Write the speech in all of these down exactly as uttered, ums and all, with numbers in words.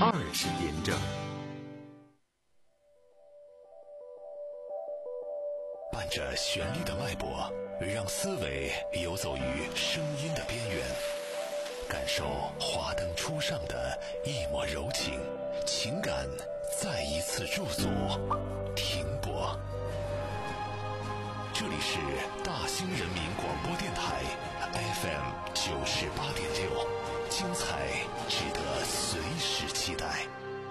二十点整。 伴着旋律的脉搏，让思维游走于声音的边缘，感受华灯初上的一抹柔情，情感再一次驻足停泊。这里是大兴人民广播电台 F M 九十八点六，精彩值得随时期待。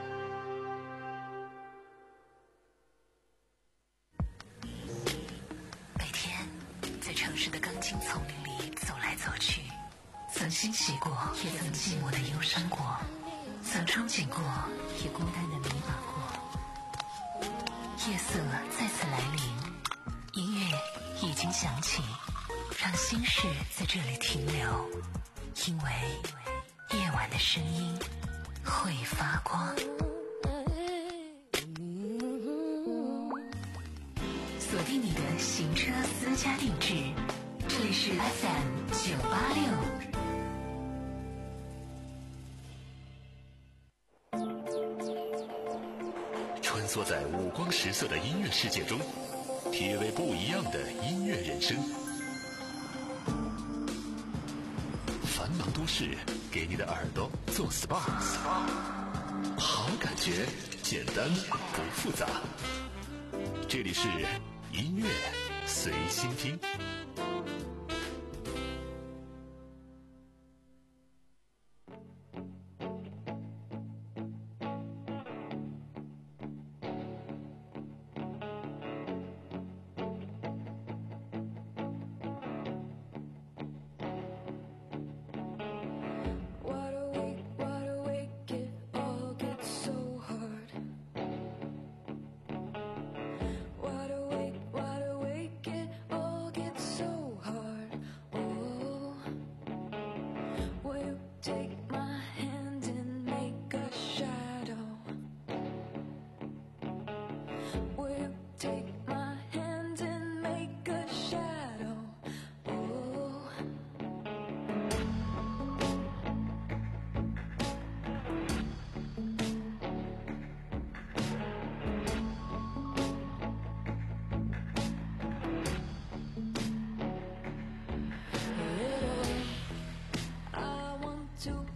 每天在城市的钢筋丛林里走来走去，曾欣喜过，也曾寂寞的忧伤过，曾憧憬过，也孤单的迷茫过。夜色再次来临，音乐已经响起，让心事在这里停留，因为夜晚的声音会发光。锁定你的行车私家定制，这里是 F M 九八六。 穿梭在五光十色的音乐世界中，体味不一样的音乐人生。繁忙都市给你的耳朵做 S P A， 好感觉简单不复杂。这里是音乐随心听。 To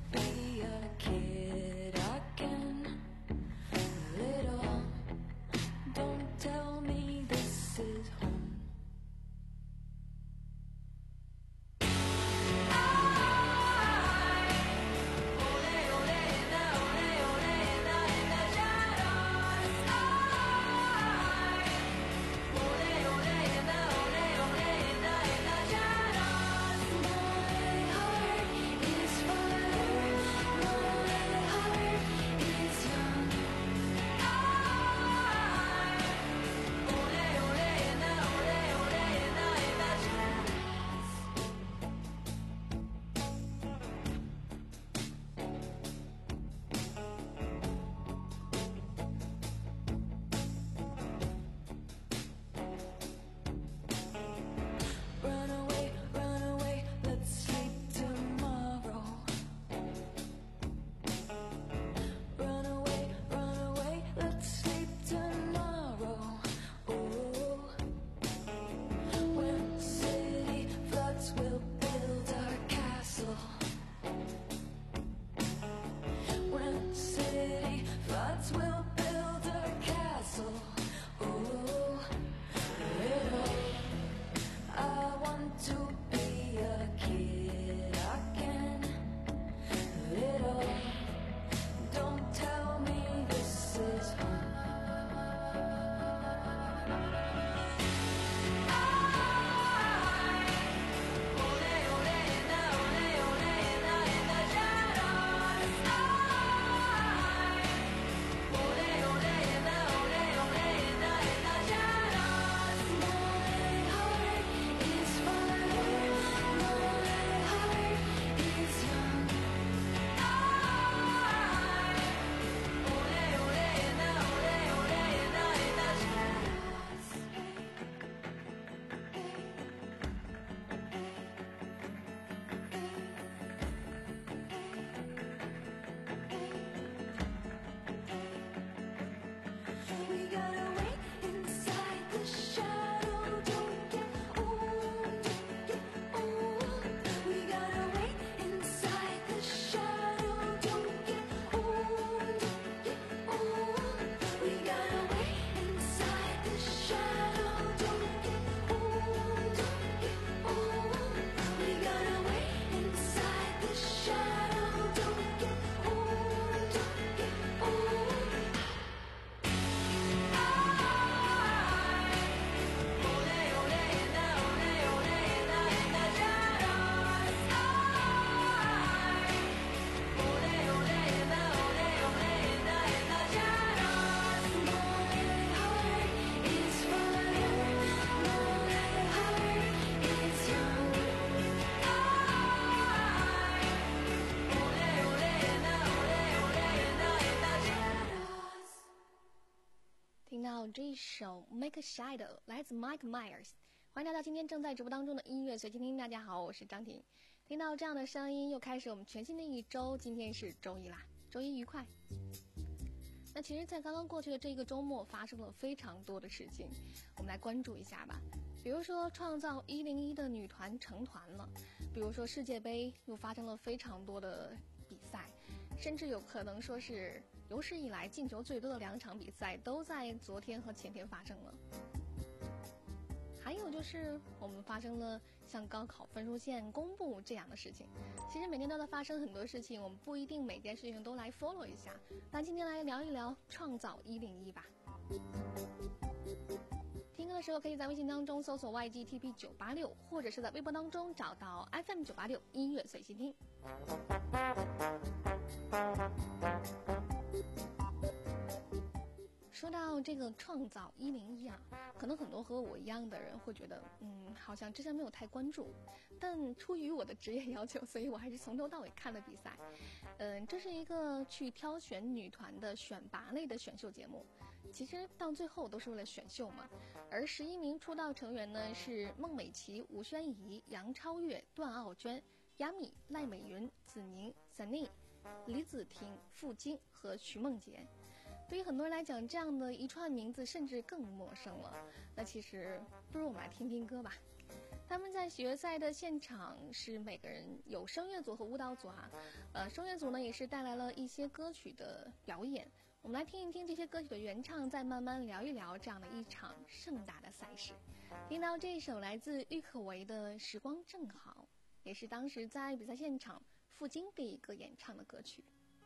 到这一首 Make a Shadow 来自 Mike Myers。 欢迎来到今天正在直播当中的音乐随机听，大家好，我是张婷。听到这样的声音，又开始我们全新的一周，今天是周一啦，周一愉快。那其实在刚刚过去的这个周末发生了非常多的事情，我们来关注一下吧。比如说创造一零一的女团成团了，比如说世界杯又发生了非常多的比赛，甚至有可能说是有史以来进球最多的两场比赛都在昨天和前天发生了。还有就是我们发生了像高考分数线公布这样的事情。其实每天都在发生很多事情，我们不一定每件事情都来 follow 一下。那今天来聊一聊创造一零一吧。听歌的时候可以在微信当中搜索 Y G T P 九八六， 或者是在微博当中找到 F M 九八六音乐随心听。说到这个创造一零一啊，可能很多和我一样的人会觉得，嗯，好像之前没有太关注，但出于我的职业要求，所以我还是从头到尾看了比赛。嗯，这是一个去挑选女团的选拔类的选秀节目，其实到最后都是为了选秀嘛。而十一名出道成员呢是孟美岐、吴宣仪、杨超越、段奥娟、亚米、赖美云、子宁、Sunny、李子婷、傅菁和徐梦洁。对于很多人来讲，这样的一串名字甚至更陌生了。那其实不如我们来听听歌吧。他们在决赛的现场是每个人有声乐组和舞蹈组啊，呃，声乐组呢也是带来了一些歌曲的表演。我们来听一听这些歌曲的原唱，再慢慢聊一聊这样的一场盛大的赛事。听到这一首来自郁可唯的《时光正好》，也是当时在比赛现场傅菁第一个演唱的歌曲。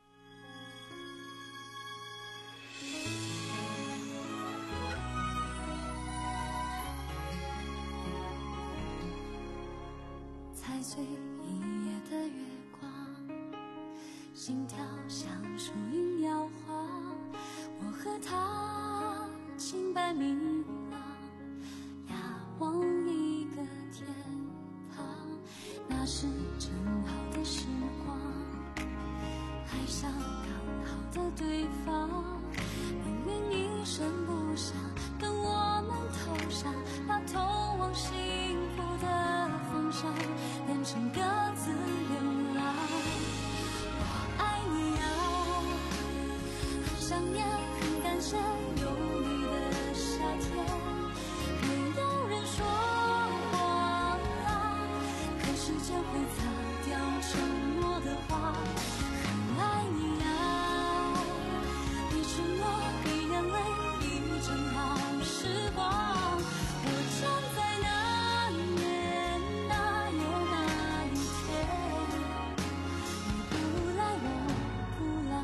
踩碎一夜的月光，心跳像树影摇晃，我和他清白明朗，仰望一个天堂，那是正好的时光，爱上刚好的对方，命运一声不响，等我们投降，把通往幸福的方向变成各自流浪。我爱你啊，很想念，很感谢有你的夏天，没有人说谎啊，可时间会擦掉承诺的话。很爱你啊，一承诺，一眼泪，一正好时光。我站在那年那夜那一天，你不来我不老。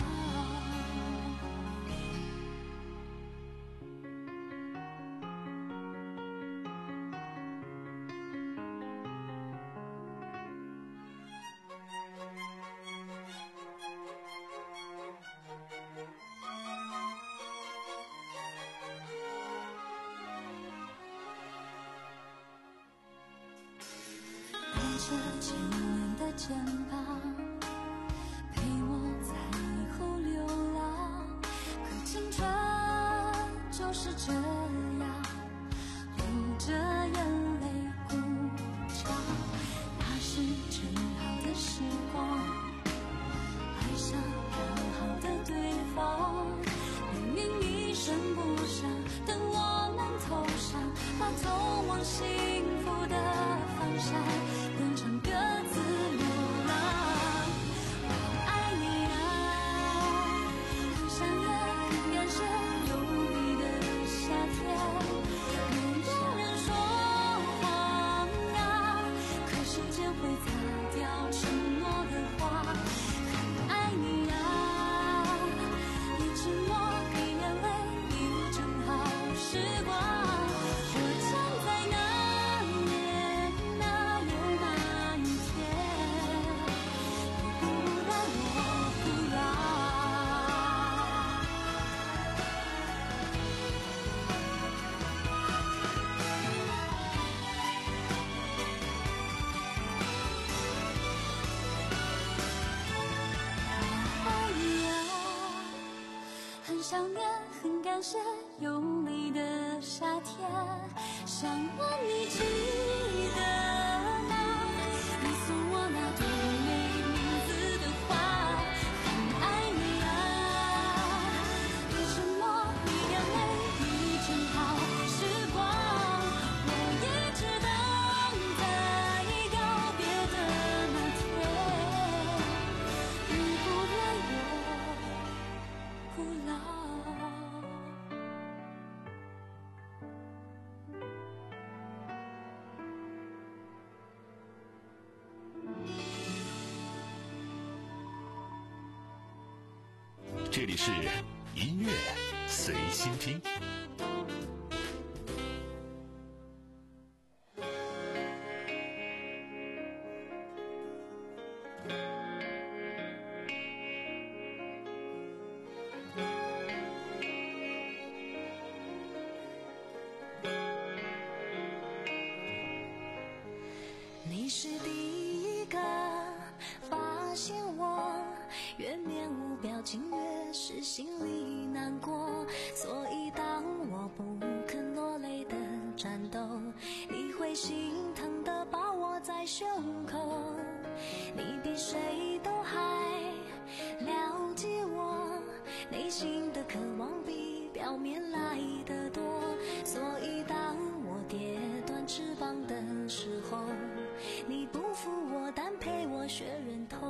带着牵连的肩膀，陪我在以后流浪。可青春就是这样，流着眼泪鼓掌。那是正好的时光，爱上刚好的对方，命运一声不响，等我们投降，把通往幸福的方向变成各自流浪。 很想念，很感谢有你的夏天。想问你记得吗？你送我那朵没名字的花，很爱你啊。为什么你眼泪已正好时光？我一直等在告别的那天，你不愿我不老。 这里是音乐随心听。 你是第一个发现我越面无表情越是心里难过，所以当我不肯落泪的战斗，你会心疼的抱我在胸口。你比谁都还了解我内心的渴望比表面来的多，所以当我跌断翅膀的时候，你不负我，但陪我学忍痛。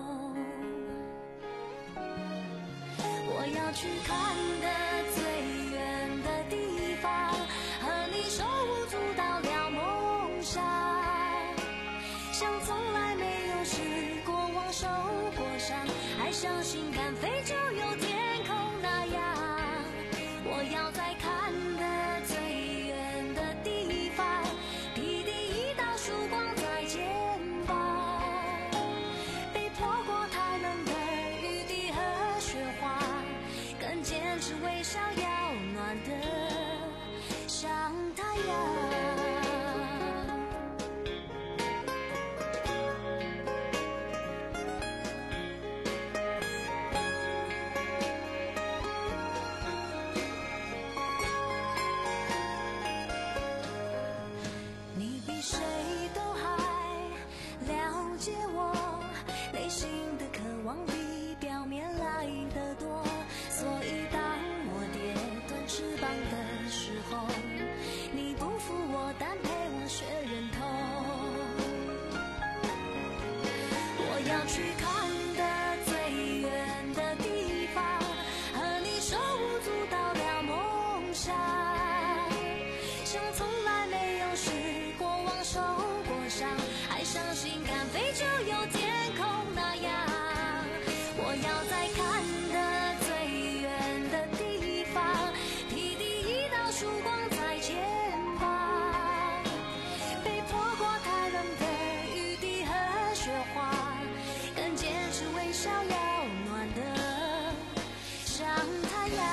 我要去看的最远的地方，和你手舞足蹈了梦想，像从来没有失过望受过伤，还相信敢飞就有天空那样。我要再看的最远的地方，披第一道曙光在肩膀，被泼过太冷的雨滴和雪花，更坚持微笑要暖的像太阳。你比谁都还了解我内心的渴望比表面来的多，所以当我跌断翅膀的时候，你不负我，但陪我学忍痛。我要去看的最远的地方，和你手舞足蹈了梦想，像从来没有失过望受过伤，还相信敢飞就有天空那样。我要再看的最远的地方，披第一道曙光在肩膀，被泼过太冷的雨滴和雪花，更坚持微笑要暖的像太阳。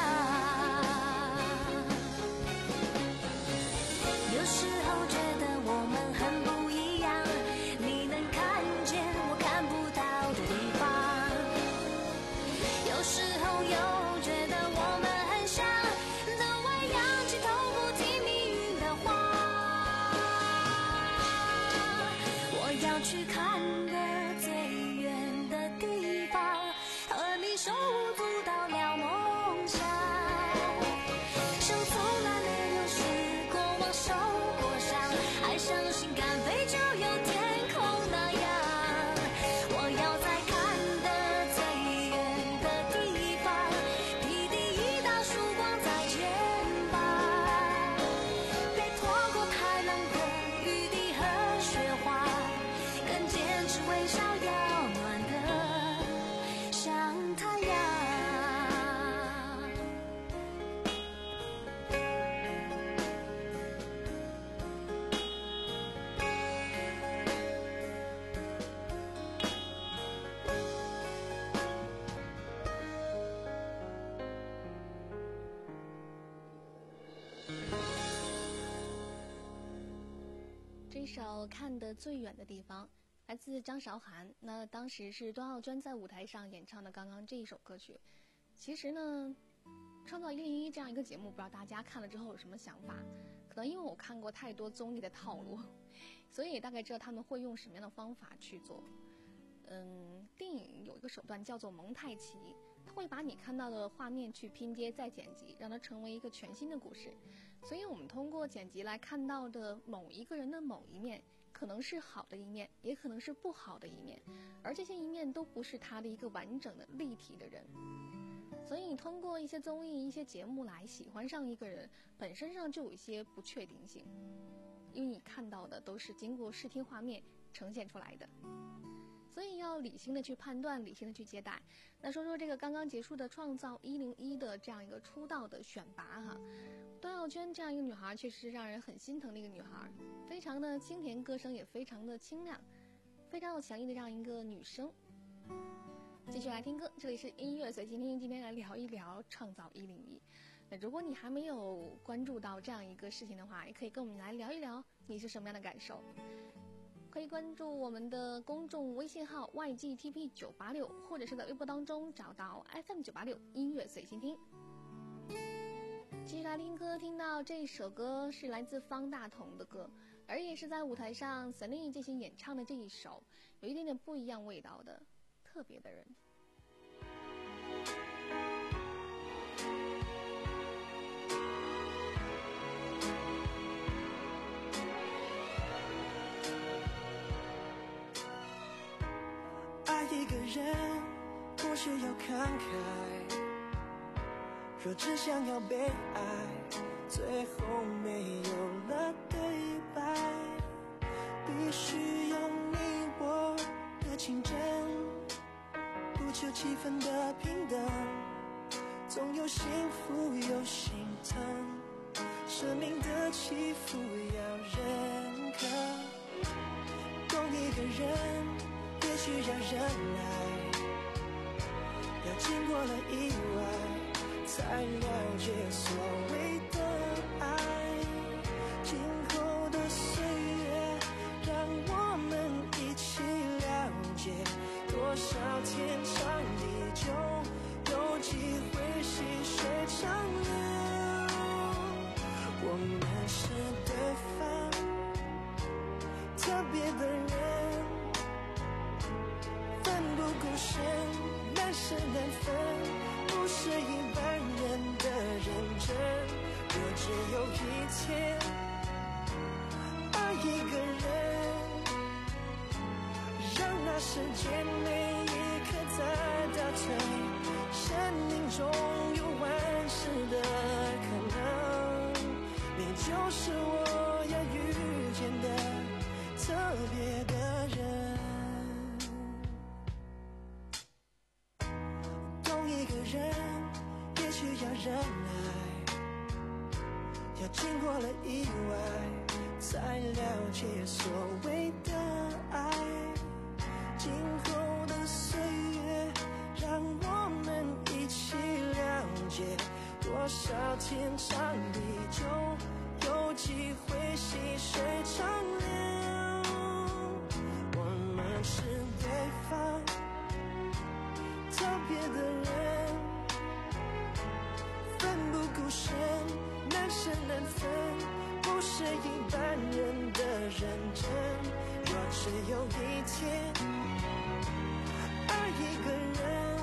有时候觉得我们很不一样，你能看见我看不到的地方，有时候又觉得我们很像，都为扬起头不听命运的话。我要去看的最远的地方，和你手舞足蹈了梦想，像从来没有失过望受过伤，还相信敢飞就有天空那样。我要再看的最远的地方，披第一道曙光在肩膀，被泼过太冷的雨滴和雪花，更坚持微笑要暖的像太阳。 这首看得最远的地方来自张韶涵，那当时是端奥娟在舞台上演唱的刚刚这一首歌曲。其实呢创造一零一这样一个节目，不知道大家看了之后有什么想法？可能因为我看过太多综艺的套路，所以也大概知道他们会用什么样的方法去做。嗯，电影有一个手段叫做蒙太奇，它会把你看到的画面去拼接再剪辑，让它成为一个全新的故事。所以我们通过剪辑来看到的某一个人的某一面，可能是好的一面，也可能是不好的一面，而这些一面都不是他的一个完整的立体的人。所以你通过一些综艺一些节目来喜欢上一个人，本身上就有一些不确定性，因为你看到的都是经过视听画面呈现出来的，所以要理性的去判断，理性的去接待。那说说这个刚刚结束的创造一零一的这样一个出道的选拔哈，段耀娟这样一个女孩确实是让人很心疼的一个女孩，非常的清甜，歌声也非常的清亮，非常有强硬的这样一个女生。继续来听歌，这里是音乐随心听，今天来聊一聊创造一零一。那如果你还没有关注到这样一个事情的话，也可以跟我们来聊一聊你是什么样的感受。可以关注我们的公众微信号 Y G T P 九八六， 或者是在微博当中找到 F M 九八六 音乐随心听。继续来听歌，听到这首歌是来自方大同的歌，而也是在舞台上 Celine 进行演唱的这一首有一点点不一样味道的特别的人。 爱一个人不需要慷慨，若只想要被爱，最后没有了对白，必须有你我的情真，不求气氛的平等，总有幸福有心疼，生命的起伏要认可，懂一个人也需要忍耐，要经过了意外才了解所谓的爱，今后的岁月让我们一起了解，多少天长地久，有机会细水长流，我们是对方特别的人，奋不顾身，难舍难分，不是一般人的认真，若只有一天爱一个人，让那时间每一刻在倒退，生命中有万事的可能，你就是我要遇见的特别的人，懂一个人也需要忍耐，要经过了意外才了解所谓的爱，今后的岁月让我们一起了解，多少天长地久，有机会细水长流，我们是对方特别的人，奋不顾身，难舍难分，不是一般人的认真，若只有一天爱一个人，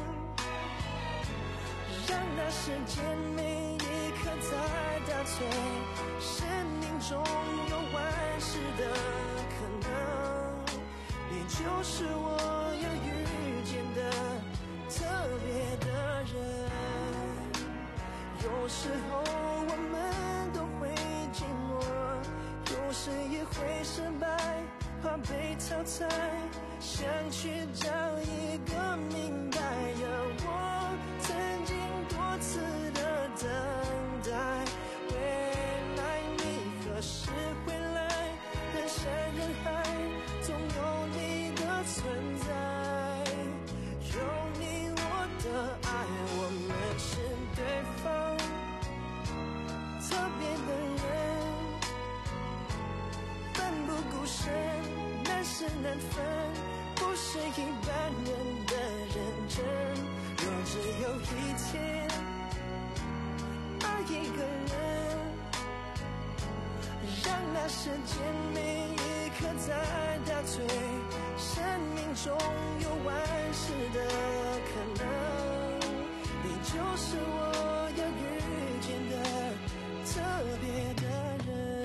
让那时间每一刻在倒退，生命中有万事的可能，你就是我要遇见的特别的人，有时候我们都会寂寞，有时也会失败，怕被淘汰，想去找一个明白，而我曾经多次的等待，未来你何时回来，人山人海总有你的存在，有你我的爱，我们是对方特别的人，奋不顾身，难舍难分，不是一般人的认真，若只有一天再打碎，生命中有万事的可能，你就是我要遇见的特别的人。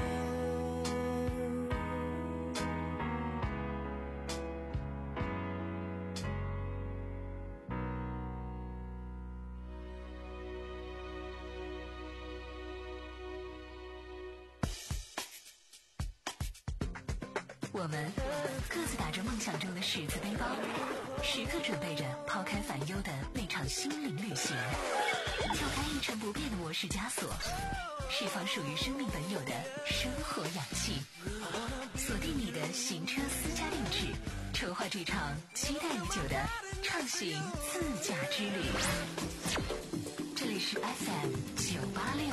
我们各自打着梦想中的十字背包，时刻准备着抛开烦忧的那场心灵旅行，跳开一成不变的模式枷锁，释放属于生命本有的生活氧气，锁定你的行车私家定制，筹划这场期待已久的畅行自驾之旅。这里是 F M 九八六。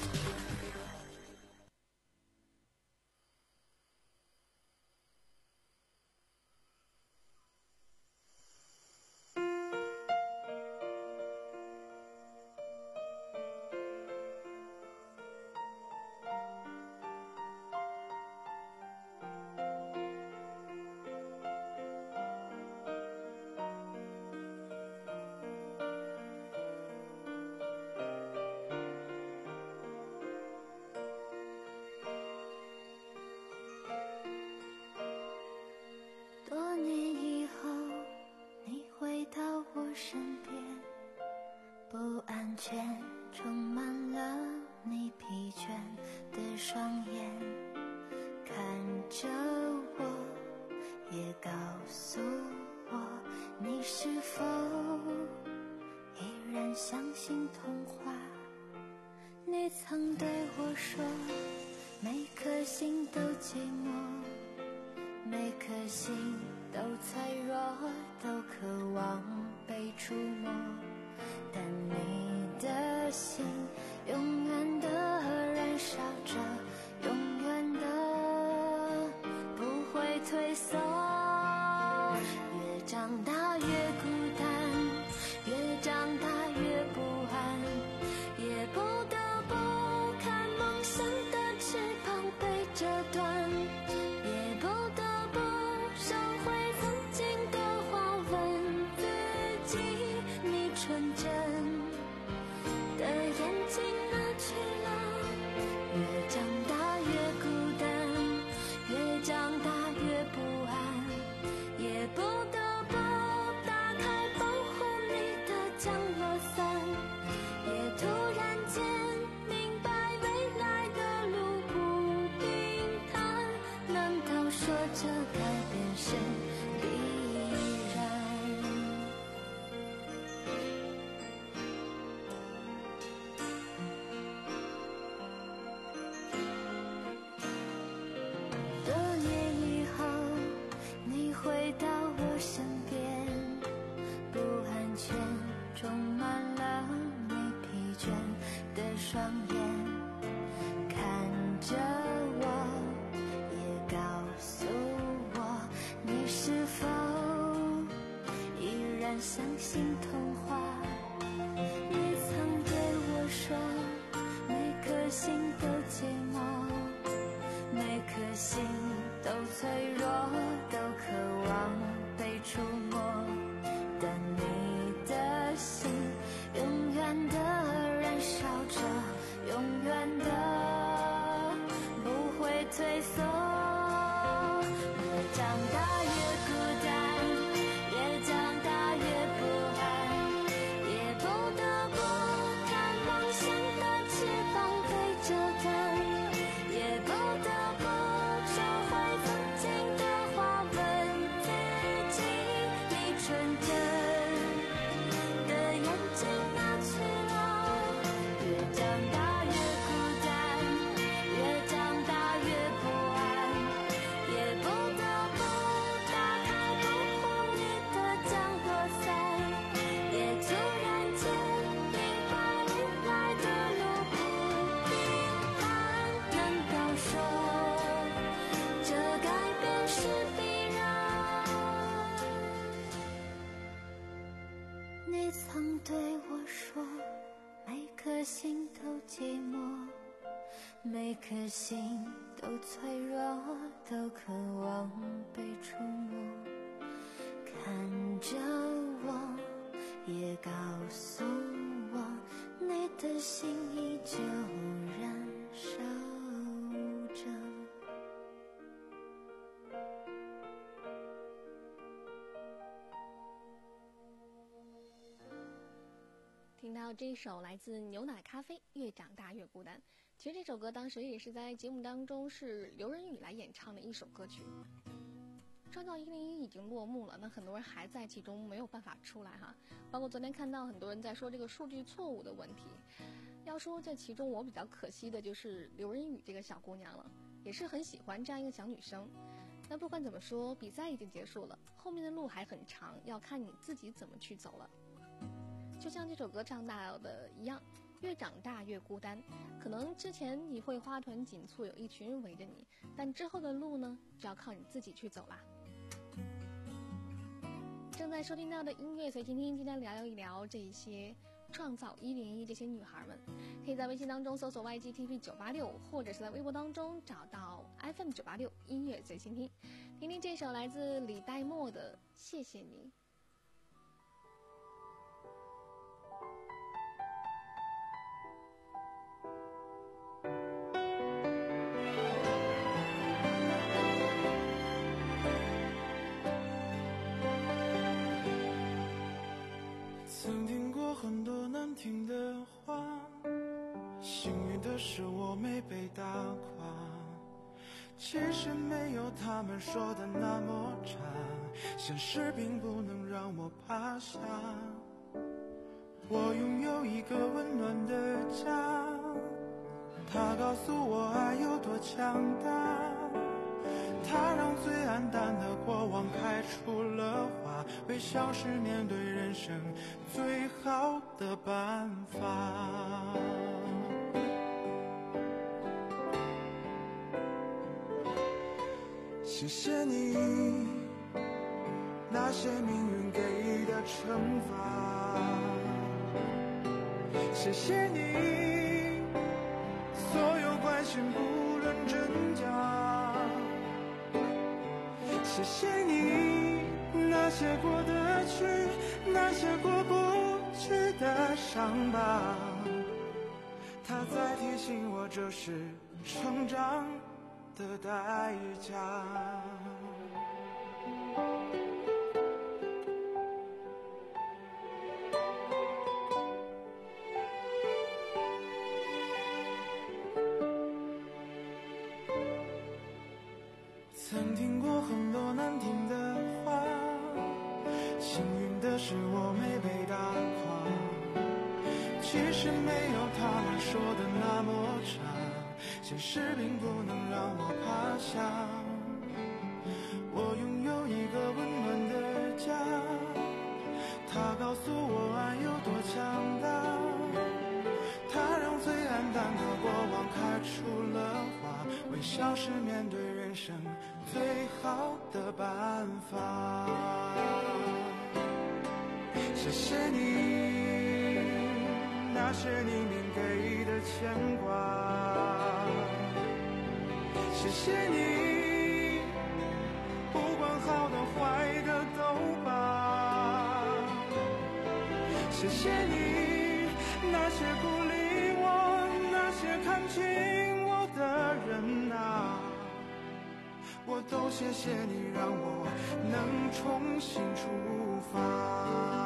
多年以后，你回到我身边，不安全充满了你疲倦的双眼，看着我，也告诉我，你是否依然相信童话？你曾对我说，每颗心都寂寞，每颗心都脆弱，都渴望被触摸，但你的心永远的燃烧着，永远的不会退缩。越长大越孤单，越长大越不安，也不得不看梦想的翅膀被折断，也不得不收回曾经的话，问自己，你纯真的眼睛哪去了？越长大越孤单，越长大越不安，也不得不打开保护你的降落伞，也突然间明白未来的路不平坦，难道说这改变是必然？多年以后，你回到我身边，不安全充满了你疲倦的双眼，看着我，也告诉我，你是否依然相信童话？你曾对我说，每颗心都寂寞，每颗心都脆弱，都渴望被触摸，但你的心永远的燃烧着，永远的不会退缩。越长大越孤单，越长大越不安，也不得不看梦想的翅膀被折断，也不得不收回曾经的话，问自己，你纯真的眼睛哪去了？越长大越孤单，越长大越不安，也不得不打开保护你的降落伞，也突然间明白未来的路不平坦，难道说这改变是必然？你曾对我说，每颗心都寂寞， 每颗心都脆弱，都渴望被触摸。看着我，也告诉我，你的心依旧燃烧着。 听到这首来自牛奶咖啡《越长大越孤单》，其实这首歌当时也是在节目当中是刘仁宇来演唱的一首歌曲。创造一零一已经落幕了，那很多人还在其中没有办法出来哈。包括昨天看到很多人在说这个数据错误的问题。要说这其中我比较可惜的就是刘仁宇这个小姑娘了，也是很喜欢这样一个小女生。那不管怎么说，比赛已经结束了，后面的路还很长，要看你自己怎么去走了。就像这首歌唱到的一样，越长大越孤单。可能之前你会花团锦簇，有一群人围着你，但之后的路呢，就要靠你自己去走啦。正在收听到的音乐随听听，今天聊一聊这一些创造一零一这些女孩们，可以在微信当中搜索 Y G T V 九八六，或者是在微博当中找到 F M 九八六音乐随心听，听听这首来自李代沫的《谢谢你》。 曾听过很多难听的话，幸运的是我没被打垮。其实没有他们说的那么差，现实并不能让我趴下。我拥有一个温暖的家，它告诉我爱有多强大，它让最暗淡的过往开出了花，微笑是面对人生最好的办法。谢谢你那些命运给的惩罚，谢谢你所有关心不论真假，谢谢你那些过得去，那些过不去的伤疤，它在提醒我这是成长的代价。曾听过很多难听的话，幸运的是我没被打垮。其实没有他们说的那么差，现实并不能让我趴下。我拥有一个温暖的家，它告诉我爱有多强大，它让最暗淡的过往开出了花，微笑是面对人生最好的办法。谢谢你那些黎明给的牵挂，谢谢你不管好的坏的都罢，谢谢你那些鼓励我，那些看清我的人啊，我都谢谢你让我能重新出发。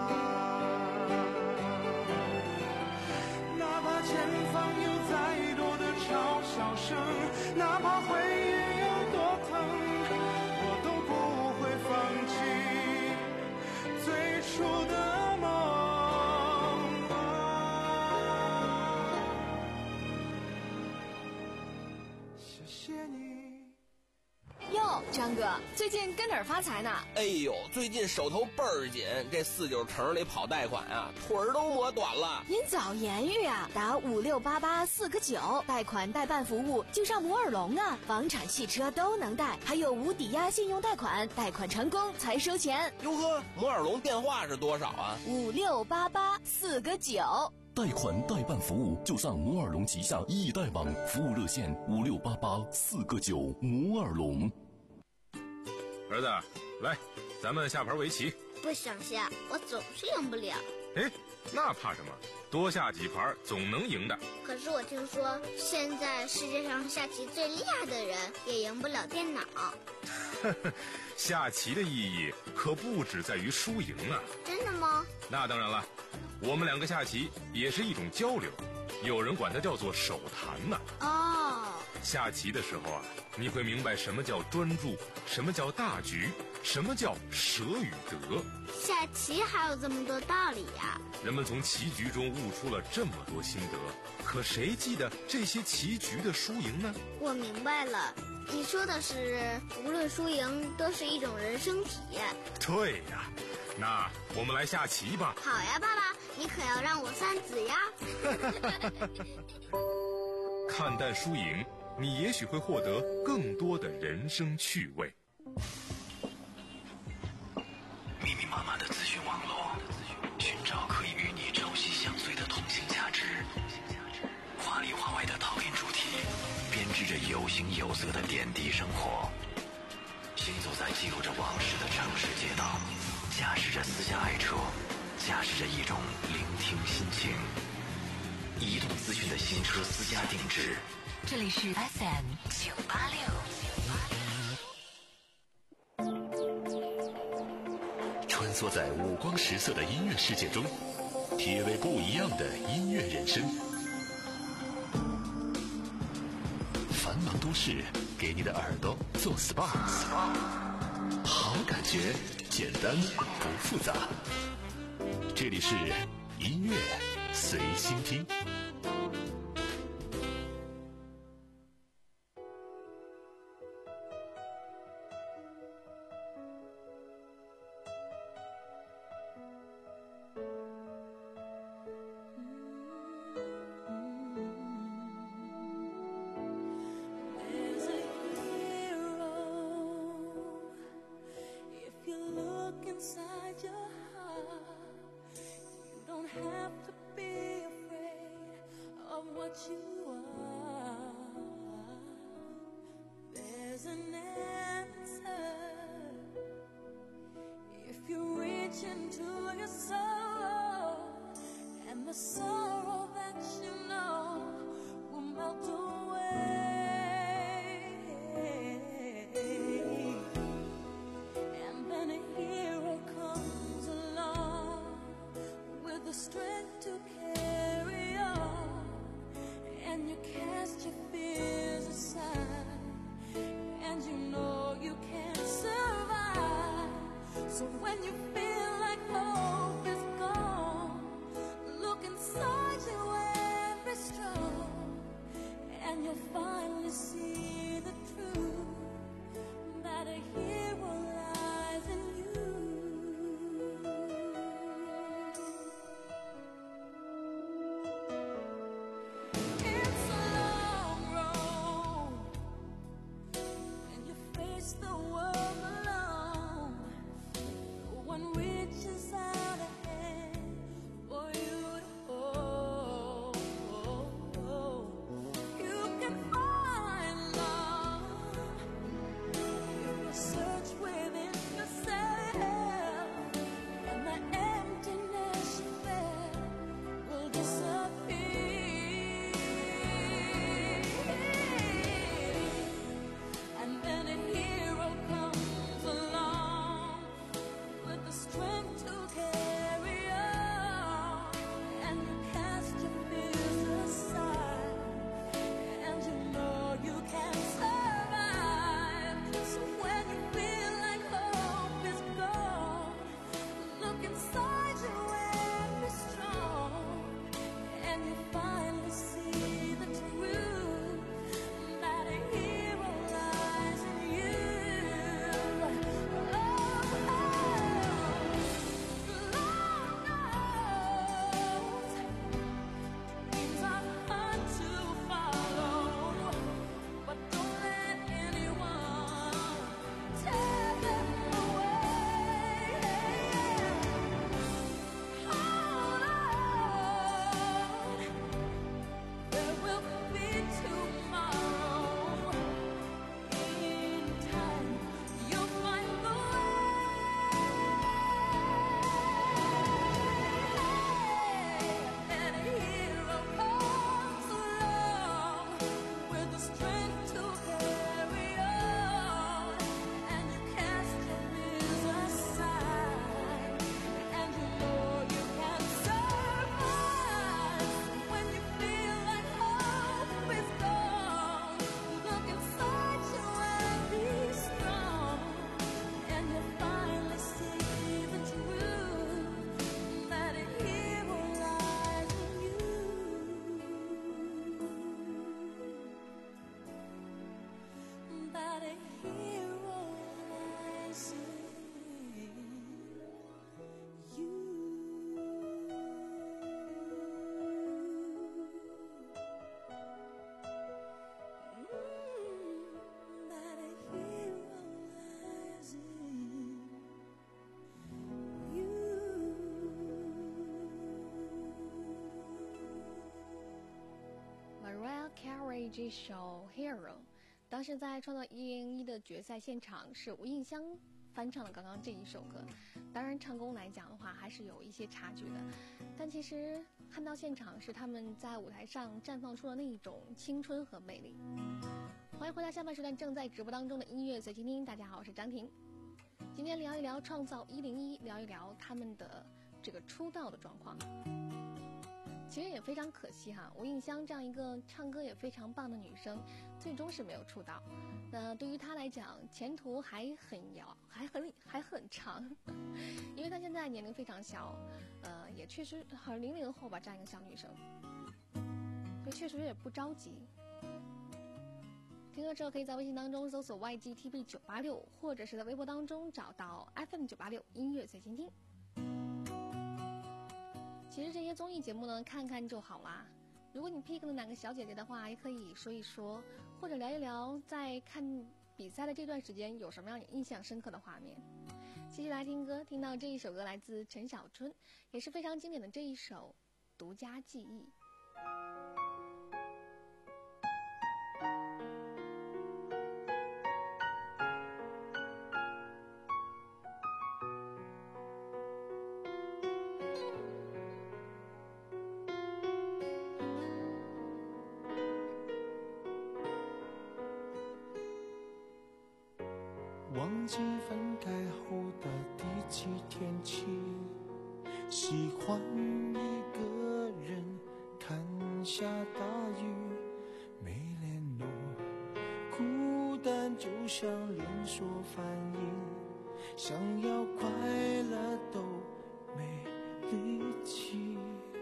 哪怕前方有再多的嘲笑声，哪怕回忆有多疼，我都不会放弃最初的梦啊。谢谢你。 哟，张哥，最近跟哪儿发财呢？ 哎呦，最近手头倍儿紧，这四九城里跑贷款啊，腿儿都磨短了。 您早言语啊，打五六八八四个九，贷款代办服务就上摩尔龙啊，房产、汽车都能贷，还有无抵押信用贷款，贷款成功才收钱。 哟呵，摩尔龙电话是多少啊？ 五六八八四个九。 贷款代办服务就上摩尔龙旗下易贷网，服务热线五六八八四个九。摩尔龙。 儿子，来，咱们下盘围棋。 不想下，我总是赢不了。 哎，那怕什么？多下几盘总能赢的。 可是我听说，现在世界上下棋最厉害的人也赢不了电脑。 下棋的意义可不只在于输赢啊！ 真的吗？ 那当然了，我们两个下棋也是一种交流，有人管它叫做手谈呢。 哦， 下棋的时候啊，你会明白什么叫专注，什么叫大局，什么叫舍与得。 下棋还有这么多道理呀！ 人们从棋局中悟出了这么多心得，可谁记得这些棋局的输赢呢？ 我明白了，你说的是无论输赢都是一种人生体验。 对呀，那我们来下棋吧。 好呀，爸爸，你可要让我三子呀。 看淡输赢，你也许会获得更多的人生趣味。 密密麻麻的资讯网络，寻找可以与你朝夕相随的同性价值，华里华外的讨论主题，编织着有形有色的点滴生活。行走在记录着往事的城市街道，驾驶着私家爱车，驾驶着一种聆听心情。移动资讯的新车私家定制， 这里是 F M 九八六。 穿梭在五光十色的音乐世界中，体味不一样的音乐人生。繁忙都市给你的耳朵做 S P A， 好感觉，简单不复杂。这里是音乐随心听。 And 这首 Hero， 当时在创造一零一的决赛现场是吴映香翻唱了刚刚这一首歌，当然唱功来讲的话还是有一些差距的，但其实看到现场是他们在舞台上绽放出了那一种青春和魅力。欢迎回到下半时段正在直播当中的音乐随倾听，大家好，我是张婷。今天聊一聊创造一零一，聊一聊他们的这个出道的状况。其实也非常可惜哈，吴映香这样一个唱歌也非常棒的女生，最终是没有出道。那对于她来讲，前途还很遥，还很还很长，因为她现在年龄非常小，呃，也确实很零零后吧，这样一个小女生，所以确实也不着急。听歌之后，可以在微信当中搜索 Y G T B 九八六，或者是在微博当中找到 F M 九八六音乐随心听。其实这些综艺节目呢，看看就好啦。如果你 pick 了哪个小姐姐的话，也可以说一说，或者聊一聊在看比赛的这段时间有什么让你印象深刻的画面。继续来听歌，听到这一首歌来自陈小春，也是非常经典的这一首《独家记忆》。 忘记分开后的第几天起，喜欢一个人看下大雨，没联络，孤单就像连锁反应，想要快乐都没力气，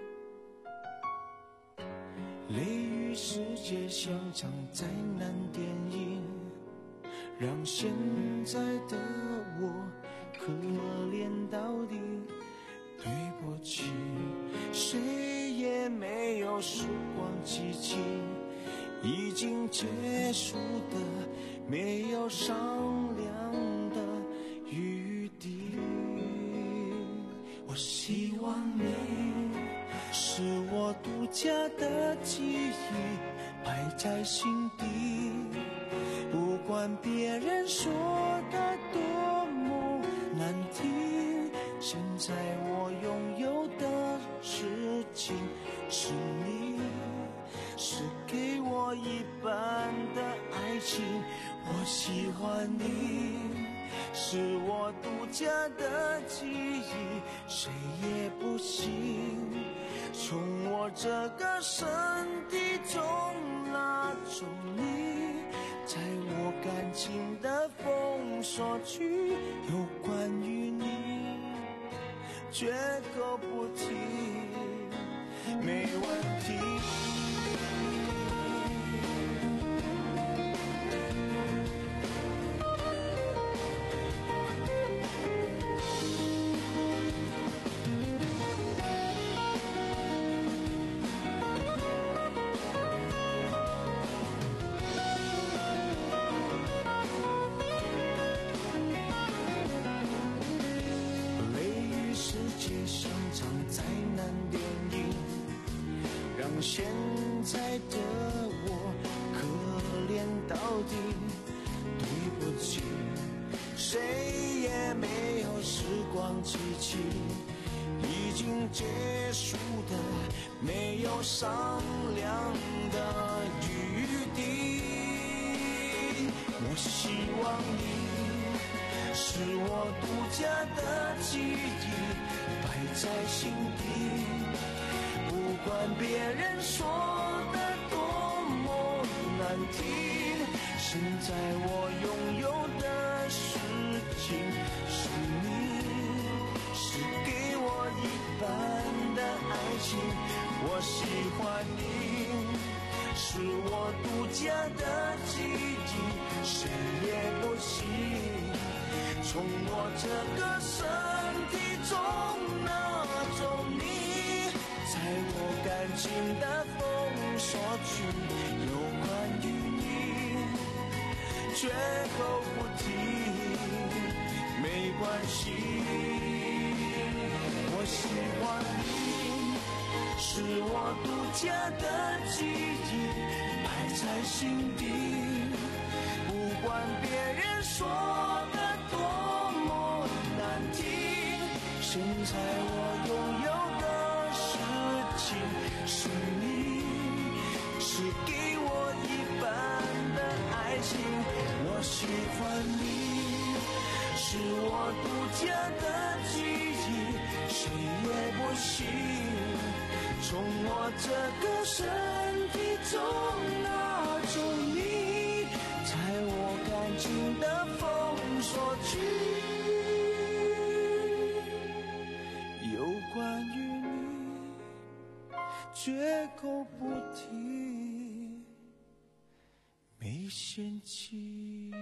雷雨世界像场灾难电影，让现在的我可怜到底。对不起，谁也没有时光机器，已经结束的没有商量的余地。我希望你是我独家的记忆，摆在心底，不管别人说的多么难听，现在我拥有的事情是你，是给我一半的爱情。我喜欢你，是我独家的记忆，谁也不行从我这个身体中拉走你，在我感情的封锁区，有关于你绝口不提，没问题。现在的我可怜到底，对不起，谁也没有时光机器，已经结束的没有商量的余地。我希望你是我独家的记忆，摆在心底，不管别人说的多么难听，现在我拥有的事情是你，是给我一半的爱情。我喜欢你，是我独家的记忆，谁也不行从我这个身体中拿走你，在我感情的封锁区，有关于你绝口不提，没关系。我喜欢你，是我独家的记忆，摆在心底。不管别人说的多么难听，现在我拥有的事情是你，是给我一半的爱情。我喜欢你，是我独家的记忆，谁也不行从我这个身体中拿走你，在我感情的封锁区。有关于你绝口不提，没嫌弃。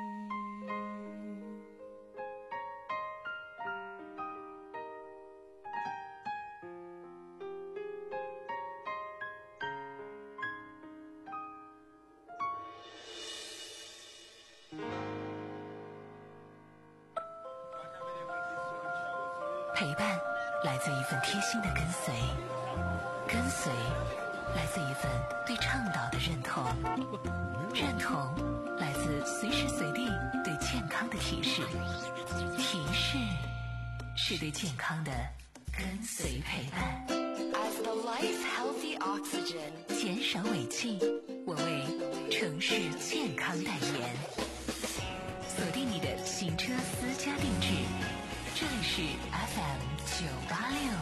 陪伴来自一份贴心的跟随，跟随来自一份对倡导的认同，认同来自随时随地对健康的提示，提示是对健康的跟随陪伴。 As the life healthy oxygen， 减少尾气，我为城市健康代言。锁定你的行车私家定制，这里是 F M 九八六。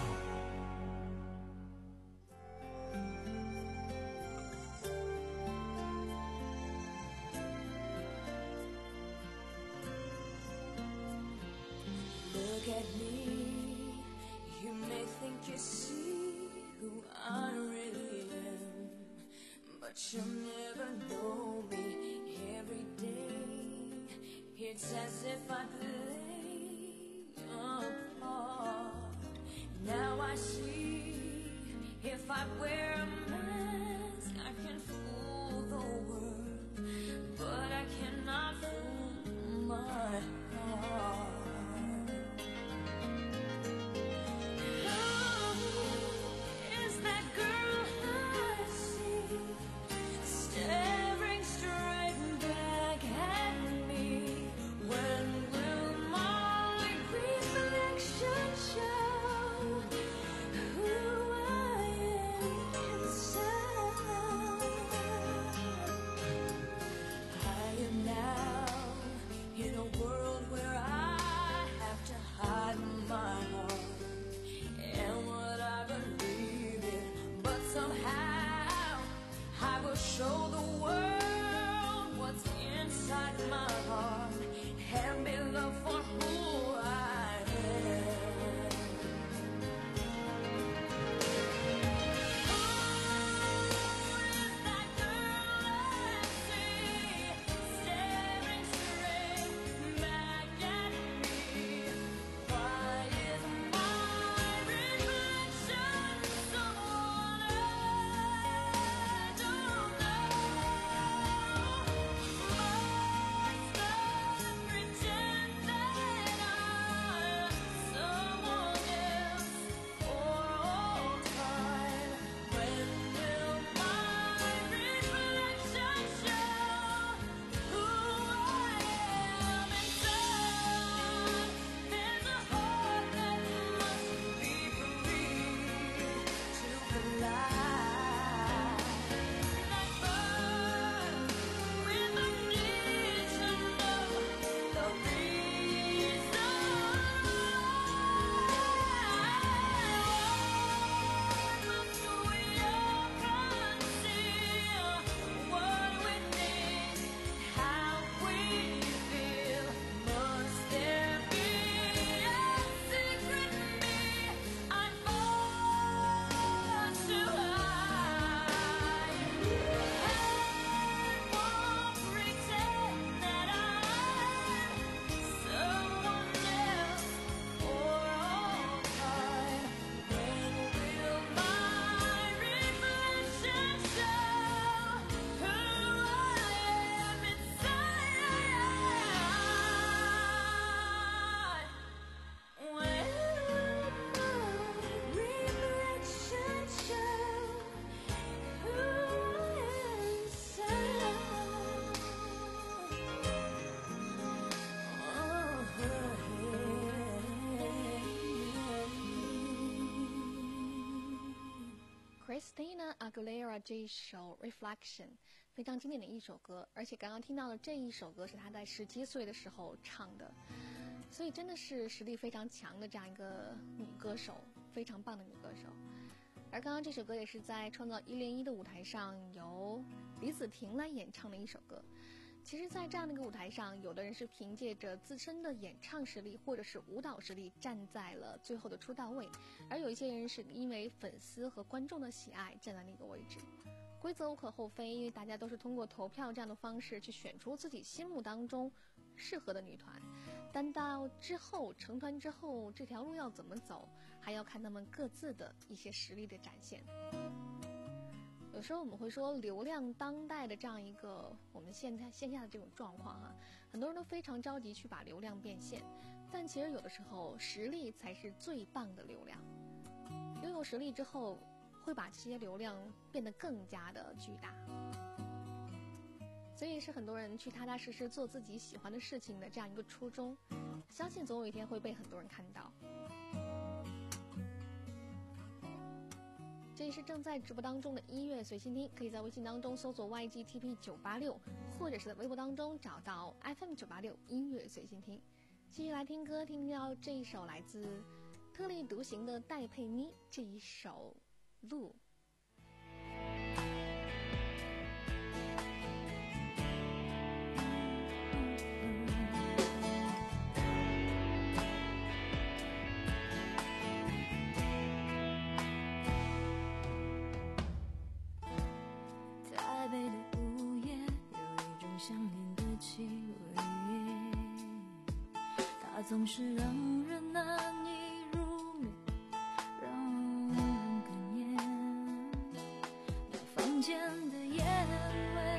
Look at me, you may think you see who I really am, but you'll never know me every day. It's as if I play a part. Now I see, if I wear a mask, I can fool the world, but I cannot fool my heart. Show the world what's inside my heart and be loved for who I am. Oh, is that girl I see staring straight back at me? Why is my reflection someone I don't know? Christina Aguilera 这一首 Reflection 非常经典的一首歌，而且刚刚听到的这一首歌是她在十七岁的时候唱的，所以真的是实力非常强的这样一个女歌手，非常棒的女歌手。而刚刚这首歌也是在创造一零一的舞台上由李子婷来演唱的一首歌。其实在这样的一个舞台上，有的人是凭借着自身的演唱实力或者是舞蹈实力站在了最后的出道位，而有一些人是因为粉丝和观众的喜爱站在那个位置。规则无可厚非，因为大家都是通过投票这样的方式去选出自己心目当中适合的女团，但到之后成团之后这条路要怎么走，还要看他们各自的一些实力的展现。有时候我们会说流量当代的这样一个我们现在线下的这种状况啊，很多人都非常着急去把流量变现，但其实有的时候实力才是最棒的流量。拥有实力之后，会把这些流量变得更加的巨大，所以是很多人去踏踏实实做自己喜欢的事情的这样一个初衷，相信总有一天会被很多人看到。这里是正在直播当中的音乐随心听，可以在微信当中搜索 Y G T P 九八六， 或者是在微博当中找到 F M 九八六 音乐随心听。继续来听歌，听到这一首来自特立独行的戴佩妮这一首路。 台北的午夜有一种相连的气味，它总是让人难以入眠，让人哽咽。那房间的烟味，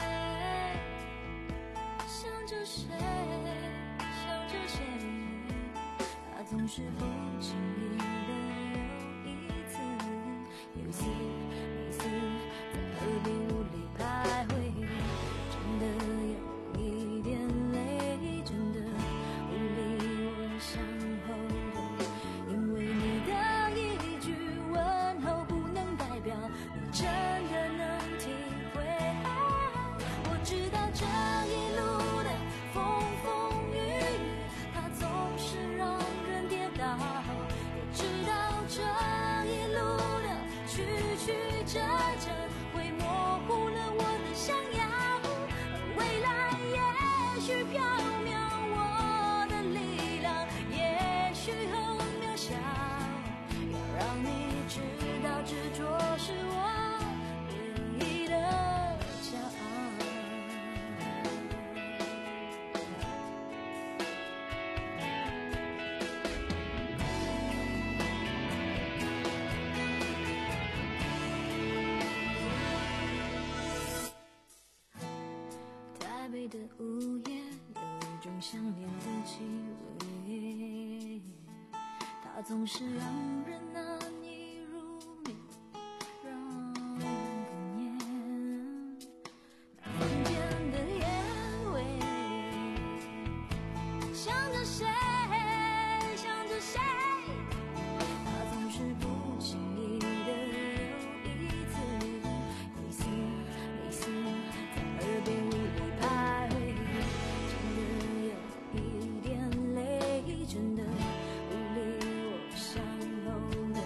想着谁，想着谁，它总是不经意的有一次，有一次，每次在耳边无力徘徊，真的有一点累，真的无力我向后退，因为你的一句问候不能代表你真的能体会。我知道这一路的风风雨雨，它总是让人跌倒，也知道这一路的曲曲折折会模糊了我的想要，未来也许缥缈，我的力量也许很渺小，要让你知道执着是我唯一的骄傲。台北的午夜有一种相连的气味，它总是让人难以入眠，让人哽咽。那房间的烟味，想着谁，想着谁，它总是不经意的有一次，一次，每次在耳边无力徘徊，真的有一点累，真的无力我向后退，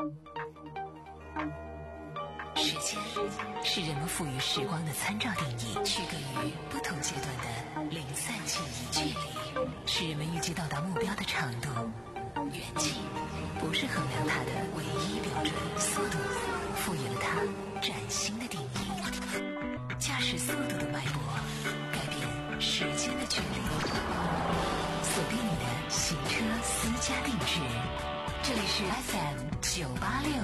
时间是人们赋予时光的参照定义，区隔于不同阶段的零散记忆距离，是人们预计到达目标的长度。远近不是衡量它的唯一标准，速度赋予了它崭新的定义。驾驶速度的脉搏，改变时间的距离。锁定你的行车私家定制，这里是 F M 九八六。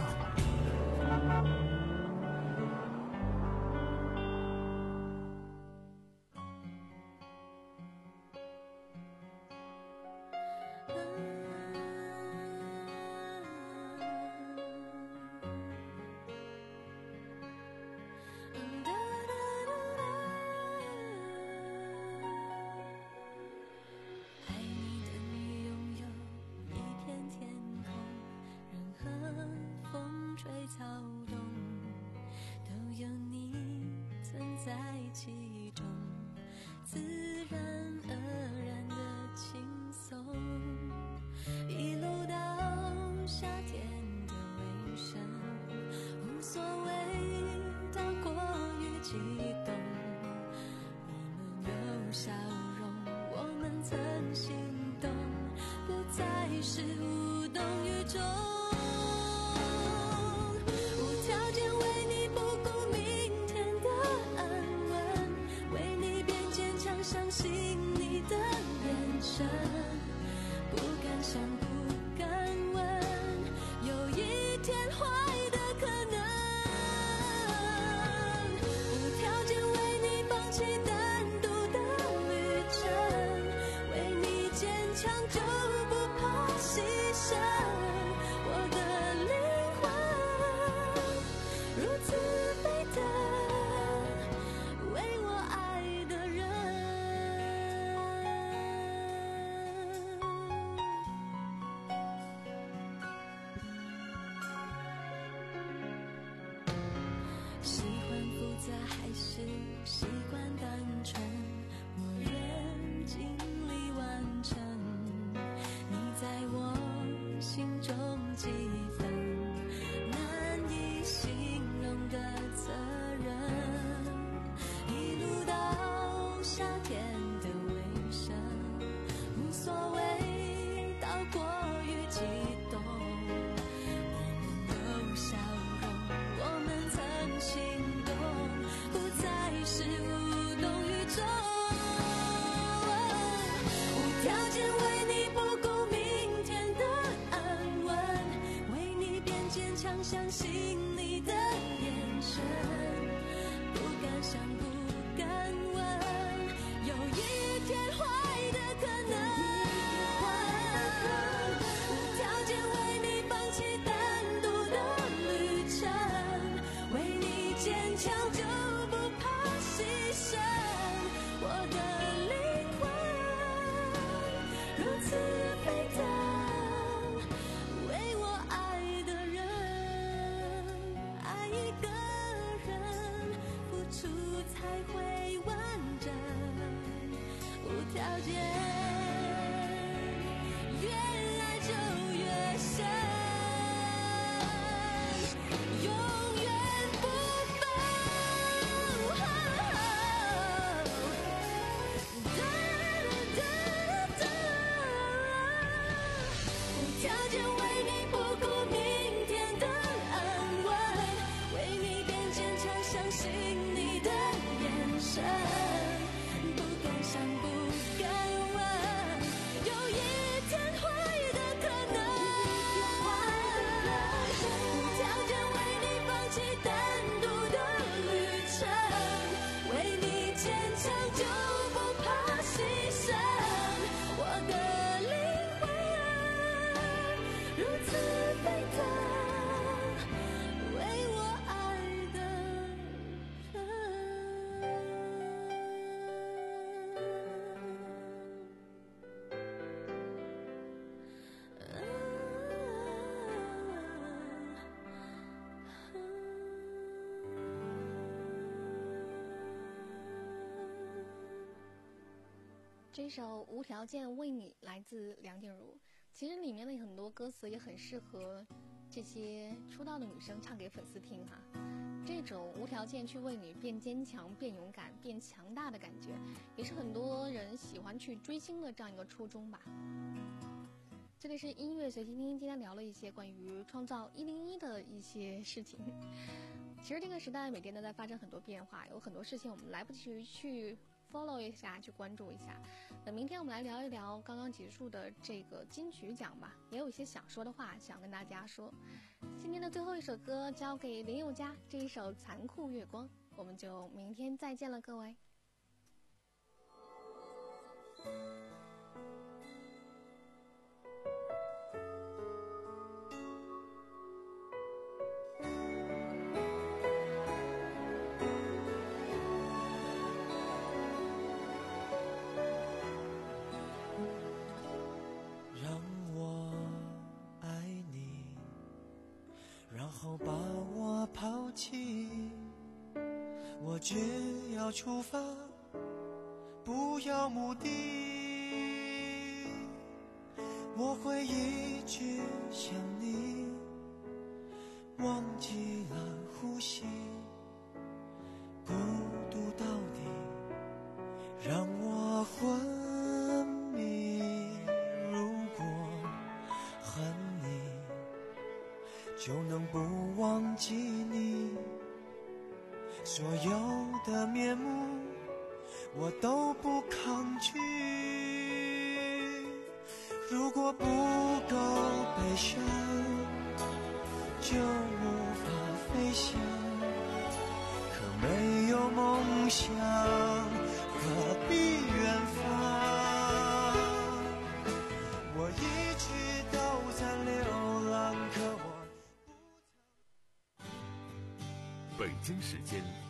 这首无条件为你来自梁静茹，其实里面的很多歌词也很适合这些出道的女生唱给粉丝听哈，这种无条件去为你变坚强、变勇敢、变强大的感觉，也是很多人喜欢去追星的这样一个初衷吧。这里是音乐随心听，今天聊了一些关于创造一零一的一些事情。其实这个时代每天都在发生很多变化，有很多事情我们来不及去 follow 一下，去关注一下。那明天我们来聊一聊刚刚结束的这个金曲奖吧，也有一些想说的话想跟大家说。今天的最后一首歌交给林宥嘉，这一首《残酷月光》，我们就明天再见了，各位。 把我抛弃，我只要出发，不要目的。我会一直想你，忘记了呼吸，孤独到底让我昏迷。如果恨你，就能不忘记你，所有的面目我都不抗拒。如果不够悲伤，就无法飞翔。可没有梦想，何必远方？我一直都在流浪，可我北京时间